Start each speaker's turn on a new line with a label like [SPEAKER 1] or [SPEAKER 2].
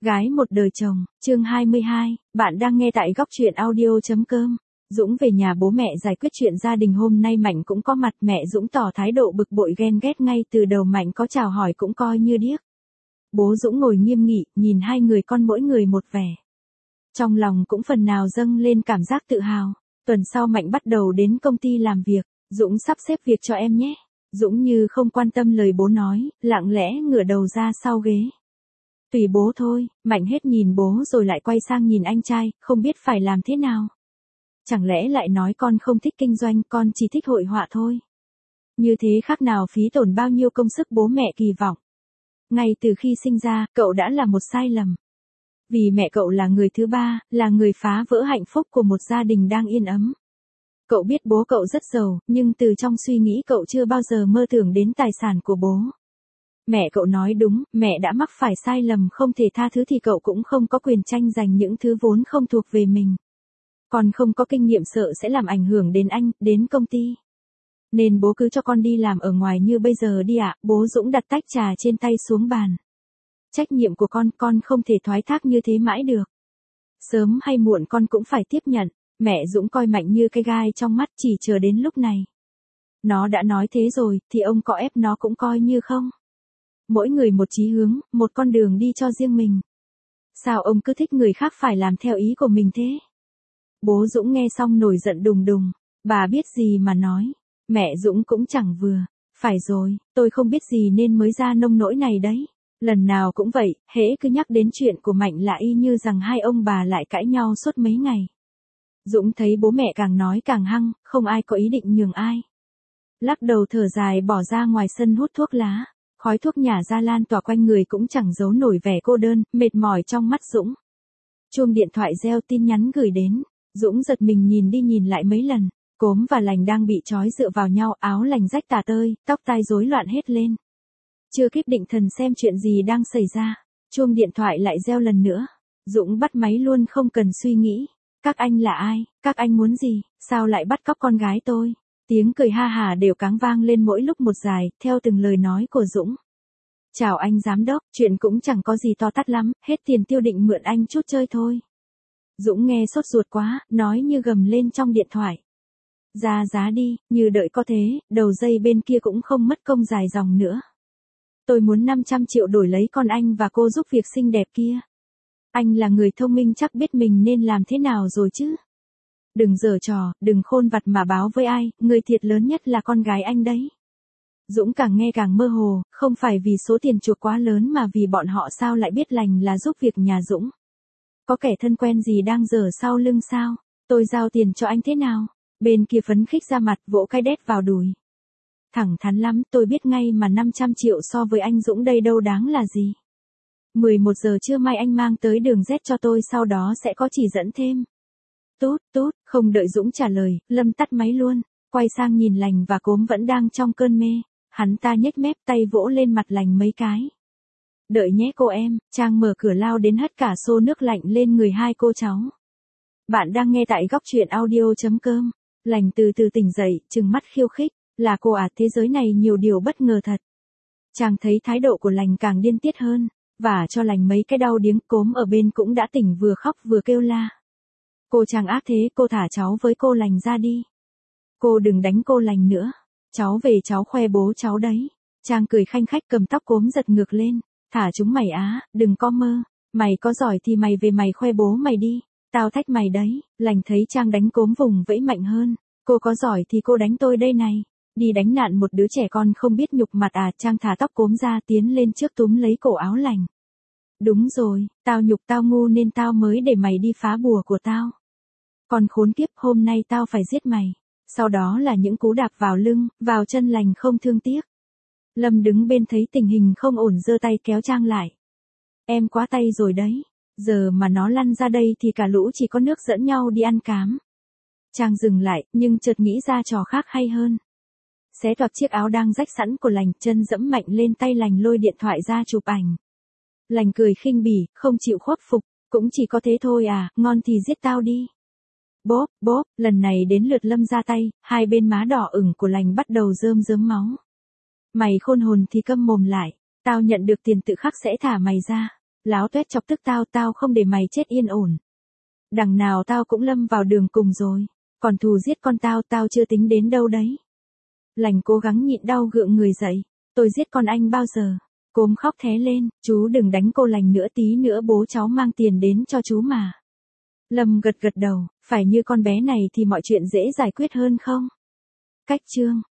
[SPEAKER 1] Gái một đời chồng, chương 22, bạn đang nghe tại góc truyện audio.com. Dũng về nhà bố mẹ giải quyết chuyện gia đình hôm nay Mạnh cũng có mặt, mẹ Dũng tỏ thái độ bực bội ghen ghét ngay từ đầu, Mạnh có chào hỏi cũng coi như điếc. Bố Dũng ngồi nghiêm nghị, nhìn hai người con mỗi người một vẻ. Trong lòng cũng phần nào dâng lên cảm giác tự hào. Tuần sau Mạnh bắt đầu đến công ty làm việc, Dũng sắp xếp việc cho em nhé. Dũng như không quan tâm lời bố nói, lặng lẽ ngửa đầu ra sau ghế. Tùy bố thôi, Mạnh hết nhìn bố rồi lại quay sang nhìn anh trai, không biết phải làm thế nào. Chẳng lẽ lại nói con không thích kinh doanh, con chỉ thích hội họa thôi. Như thế khác nào phí tổn bao nhiêu công sức bố mẹ kỳ vọng. Ngay từ khi sinh ra, cậu đã là một sai lầm. Vì mẹ cậu là người thứ ba, là người phá vỡ hạnh phúc của một gia đình đang yên ấm. Cậu biết bố cậu rất giàu, nhưng từ trong suy nghĩ cậu chưa bao giờ mơ tưởng đến tài sản của bố. Mẹ cậu nói đúng, mẹ đã mắc phải sai lầm không thể tha thứ thì cậu cũng không có quyền tranh giành những thứ vốn không thuộc về mình. Còn không có kinh nghiệm sợ sẽ làm ảnh hưởng đến anh, đến công ty. Nên bố cứ cho con đi làm ở ngoài như bây giờ đi ạ. Bố Dũng đặt tách trà trên tay xuống bàn. Trách nhiệm của con không thể thoái thác như thế mãi được. Sớm hay muộn con cũng phải tiếp nhận. Mẹ Dũng coi Mạnh như cái gai trong mắt, chỉ chờ đến lúc này. Nó đã nói thế rồi, thì ông có ép nó cũng coi như không. Mỗi người một chí hướng, một con đường đi cho riêng mình. Sao ông cứ thích người khác phải làm theo ý của mình thế? Bố Dũng nghe xong nổi giận đùng đùng. Bà biết gì mà nói. Mẹ Dũng cũng chẳng vừa. Phải rồi, tôi không biết gì nên mới ra nông nỗi này đấy. Lần nào cũng vậy, hễ cứ nhắc đến chuyện của Mạnh là y như rằng hai ông bà lại cãi nhau suốt mấy ngày. Dũng thấy bố mẹ càng nói càng hăng, không ai có ý định nhường ai. Lắc đầu thở dài bỏ ra ngoài sân hút thuốc lá. Khói thuốc nhả ra lan tỏa quanh người cũng chẳng giấu nổi vẻ cô đơn, mệt mỏi trong mắt Dũng. Chuông điện thoại reo, tin nhắn gửi đến. Dũng giật mình nhìn đi nhìn lại mấy lần. Cốm và Lành đang bị trói dựa vào nhau, áo Lành rách tả tơi, tóc tai rối loạn hết lên. Chưa kịp định thần xem chuyện gì đang xảy ra, chuông điện thoại lại reo lần nữa. Dũng bắt máy luôn không cần suy nghĩ. Các anh là ai, các anh muốn gì, sao lại bắt cóc con gái tôi? Tiếng cười ha hả đều cáng vang lên mỗi lúc một dài, theo từng lời nói của Dũng. Chào anh giám đốc, chuyện cũng chẳng có gì to tát lắm, hết tiền tiêu định mượn anh chút chơi thôi. Dũng nghe sốt ruột quá, nói như gầm lên trong điện thoại. Ra giá đi, như đợi có thế, đầu dây bên kia cũng không mất công dài dòng nữa. Tôi muốn 500 triệu đổi lấy con anh và cô giúp việc xinh đẹp kia. Anh là người thông minh chắc biết mình nên làm thế nào rồi chứ. Đừng giở trò, đừng khôn vặt mà báo với ai, người thiệt lớn nhất là con gái anh đấy. Dũng càng nghe càng mơ hồ, không phải vì số tiền chuộc quá lớn mà vì bọn họ sao lại biết Lành là giúp việc nhà Dũng. Có kẻ thân quen gì đang giở sau lưng sao? Tôi giao tiền cho anh thế nào? Bên kia phấn khích ra mặt, vỗ cái đét vào đùi. Thẳng thắn lắm, tôi biết ngay mà 500 triệu so với anh Dũng đây đâu đáng là gì. 11 giờ trưa mai anh mang tới đường Z cho tôi, sau đó sẽ có chỉ dẫn thêm. Tút, không đợi Dũng trả lời, Lâm tắt máy luôn, quay sang nhìn Lành và Cốm vẫn đang trong cơn mê. Hắn ta nhếch mép, tay vỗ lên mặt Lành mấy cái. Đợi nhé cô em, Trang mở cửa lao đến hất cả xô nước lạnh lên người hai cô cháu. Bạn đang nghe tại góc truyện audio.com. Lành từ từ tỉnh dậy, trừng mắt khiêu khích. Là cô à, thế giới này nhiều điều bất ngờ thật. Trang thấy thái độ của Lành càng điên tiết hơn, và cho Lành mấy cái đau điếng. Cốm ở bên cũng đã tỉnh, vừa khóc vừa kêu la. Cô Trang ác thế, cô thả cháu với cô Lành ra đi. Cô đừng đánh cô Lành nữa. Cháu về cháu khoe bố cháu đấy. Trang cười khanh khách cầm tóc Cốm giật ngược lên. Thả chúng mày á, đừng có mơ. Mày có giỏi thì mày về mày khoe bố mày đi. Tao thách mày đấy. Lành thấy Trang đánh Cốm vùng vẫy mạnh hơn. Cô có giỏi thì cô đánh tôi đây này. Đi đánh nạn một đứa trẻ con không biết nhục mặt à? Trang thả tóc Cốm ra, tiến lên trước túm lấy cổ áo Lành. Đúng rồi, tao nhục tao ngu nên tao mới để mày đi phá bùa của tao. Còn khốn kiếp, hôm nay tao phải giết mày. Sau đó là những cú đạp vào lưng, vào chân Lành không thương tiếc. Lâm đứng bên thấy tình hình không ổn giơ tay kéo Trang lại. Em quá tay rồi đấy. Giờ mà nó lăn ra đây thì cả lũ chỉ có nước dẫn nhau đi ăn cám. Trang dừng lại, nhưng chợt nghĩ ra trò khác hay hơn. Xé toạc chiếc áo đang rách sẵn của Lành, chân dẫm mạnh lên tay Lành, lôi điện thoại ra chụp ảnh. Lành cười khinh bỉ, không chịu khuất phục. Cũng chỉ có thế thôi à, ngon thì giết tao đi. Bốp, lần này đến lượt Lâm ra tay, hai bên má đỏ ửng của Lành bắt đầu rơm rớm máu. Mày khôn hồn thì câm mồm lại, tao nhận được tiền tự khắc sẽ thả mày ra. Láo tuét chọc tức tao không để mày chết yên ổn. Đằng nào tao cũng lâm vào đường cùng rồi. Còn thù giết con tao chưa tính đến đâu đấy. Lành cố gắng nhịn đau gượng người dậy. Tôi giết con anh bao giờ? Cốm khóc thé lên, chú đừng đánh cô Lành nữa, tí nữa bố cháu mang tiền đến cho chú mà. Lâm gật gật đầu, phải như con bé này thì mọi chuyện dễ giải quyết hơn không? Cách chương